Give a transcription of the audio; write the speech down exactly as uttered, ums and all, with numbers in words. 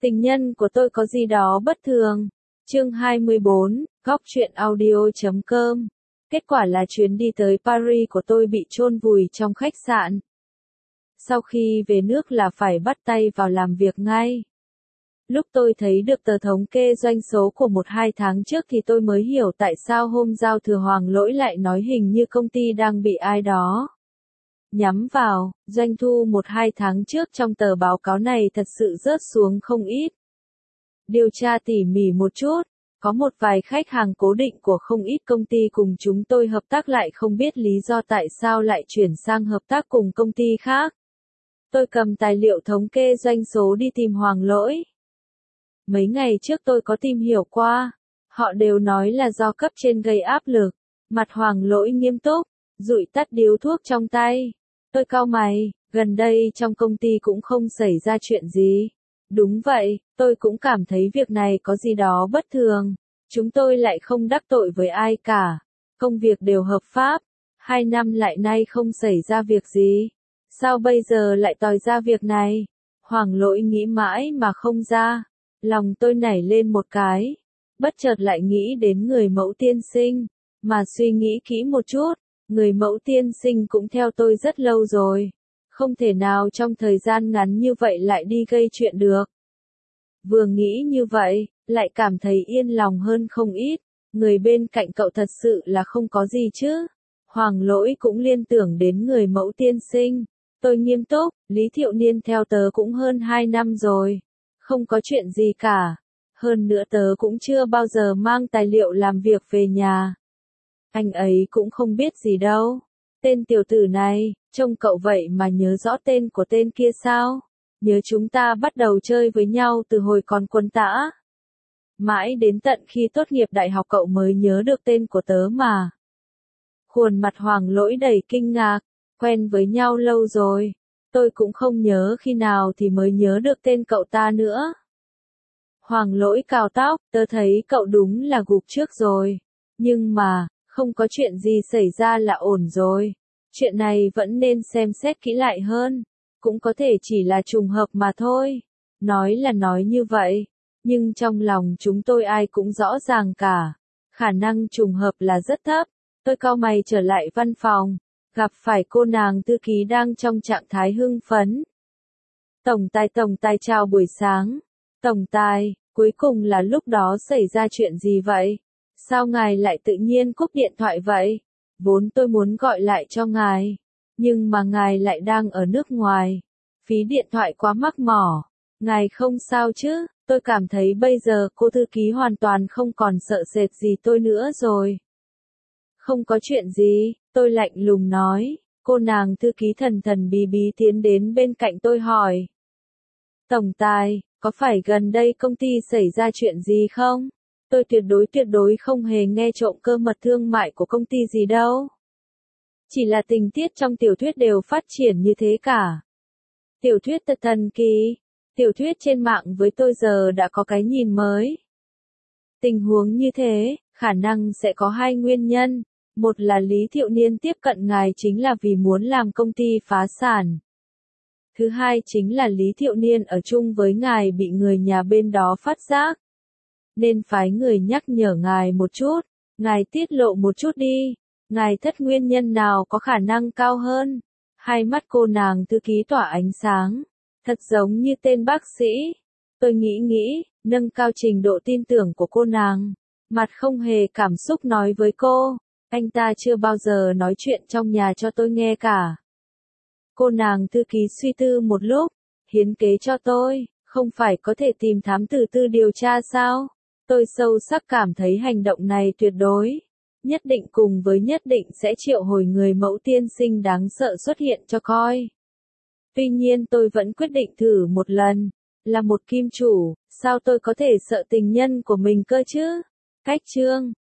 Tình nhân của tôi có gì đó bất thường. Chương hai mươi bốn, góc truyện audio.com. Kết quả là chuyến đi tới Paris của tôi bị chôn vùi trong khách sạn. Sau khi về nước là phải bắt tay vào làm việc ngay. Lúc tôi thấy được tờ thống kê doanh số của một hai tháng trước thì tôi mới hiểu tại sao hôm giao thừa Hoàng Lỗi lại nói hình như công ty đang bị ai đó nhắm vào. Doanh thu một hai tháng trước trong tờ báo cáo này thật sự rớt xuống không ít. Điều tra tỉ mỉ một chút, có một vài khách hàng cố định của không ít công ty cùng chúng tôi hợp tác lại không biết lý do tại sao lại chuyển sang hợp tác cùng công ty khác. Tôi cầm tài liệu thống kê doanh số đi tìm Hoàng Lỗi. Mấy ngày trước tôi có tìm hiểu qua, họ đều nói là do cấp trên gây áp lực. Mặt Hoàng Lỗi nghiêm túc, dụi tắt điếu thuốc trong tay. Tôi cau mày, gần đây trong công ty cũng không xảy ra chuyện gì. Đúng vậy, tôi cũng cảm thấy việc này có gì đó bất thường. Chúng tôi lại không đắc tội với ai cả. Công việc đều hợp pháp. Hai năm lại nay không xảy ra việc gì. Sao bây giờ lại tòi ra việc này? Hoàng Lỗi nghĩ mãi mà không ra. Lòng tôi nảy lên một cái. Bất chợt lại nghĩ đến người mẫu tiên sinh. Mà suy nghĩ kỹ một chút, người mẫu tiên sinh cũng theo tôi rất lâu rồi. Không thể nào trong thời gian ngắn như vậy lại đi gây chuyện được. Vừa nghĩ như vậy, lại cảm thấy yên lòng hơn không ít. Người bên cạnh cậu thật sự là không có gì chứ. Hoàng Lỗi cũng liên tưởng đến người mẫu tiên sinh. Tôi nghiêm túc, Lý Thiệu Niên theo tớ cũng hơn hai năm rồi. Không có chuyện gì cả. Hơn nữa tớ cũng chưa bao giờ mang tài liệu làm việc về nhà. Anh ấy cũng không biết gì đâu. Tên tiểu tử này, trông cậu vậy mà nhớ rõ tên của tên kia sao? Nhớ chúng ta bắt đầu chơi với nhau từ hồi còn quân tã. Mãi đến tận khi tốt nghiệp đại học cậu mới nhớ được tên của tớ mà. Khuôn mặt Hoàng Lỗi đầy kinh ngạc, quen với nhau lâu rồi. Tôi cũng không nhớ khi nào thì mới nhớ được tên cậu ta nữa. Hoàng Lỗi cào tóc, tớ thấy cậu đúng là gục trước rồi. Nhưng mà, không có chuyện gì xảy ra là ổn rồi. Chuyện này vẫn nên xem xét kỹ lại hơn. Cũng có thể chỉ là trùng hợp mà thôi. Nói là nói như vậy. Nhưng trong lòng chúng tôi ai cũng rõ ràng cả. Khả năng trùng hợp là rất thấp. Tôi cau mày trở lại văn phòng. Gặp phải cô nàng thư ký đang trong trạng thái hưng phấn. Tổng tài tổng tài chào buổi sáng. Tổng tài, cuối cùng là lúc đó xảy ra chuyện gì vậy? Sao ngài lại tự nhiên cúp điện thoại vậy? Vốn tôi muốn gọi lại cho ngài. Nhưng mà ngài lại đang ở nước ngoài. Phí điện thoại quá mắc mỏ. Ngài không sao chứ? Tôi cảm thấy bây giờ cô thư ký hoàn toàn không còn sợ sệt gì tôi nữa rồi. Không có chuyện gì, tôi lạnh lùng nói. Cô nàng thư ký thần thần bí bí tiến đến bên cạnh tôi hỏi. Tổng tài, có phải gần đây công ty xảy ra chuyện gì không? Tôi tuyệt đối tuyệt đối không hề nghe trộm cơ mật thương mại của công ty gì đâu. Chỉ là tình tiết trong tiểu thuyết đều phát triển như thế cả. Tiểu thuyết thật thần kỳ. Tiểu thuyết trên mạng với tôi giờ đã có cái nhìn mới. Tình huống như thế, khả năng sẽ có hai nguyên nhân. Một là Lý Thiệu Niên tiếp cận ngài chính là vì muốn làm công ty phá sản. Thứ hai chính là Lý Thiệu Niên ở chung với ngài bị người nhà bên đó phát giác. Nên phái người nhắc nhở ngài một chút. Ngài tiết lộ một chút đi. Ngài thất nguyên nhân nào có khả năng cao hơn? Hai mắt cô nàng thư ký tỏa ánh sáng. Thật giống như tên bác sĩ. Tôi nghĩ nghĩ, nâng cao trình độ tin tưởng của cô nàng. Mặt không hề cảm xúc nói với cô. Anh ta chưa bao giờ nói chuyện trong nhà cho tôi nghe cả. Cô nàng thư ký suy tư một lúc. Hiến kế cho tôi, không phải có thể tìm thám tử tư điều tra sao? Tôi sâu sắc cảm thấy hành động này tuyệt đối. Nhất định cùng với nhất định sẽ triệu hồi người mẫu tiên sinh đáng sợ xuất hiện cho coi. Tuy nhiên tôi vẫn quyết định thử một lần. Là một kim chủ, sao tôi có thể sợ tình nhân của mình cơ chứ? Cách chương.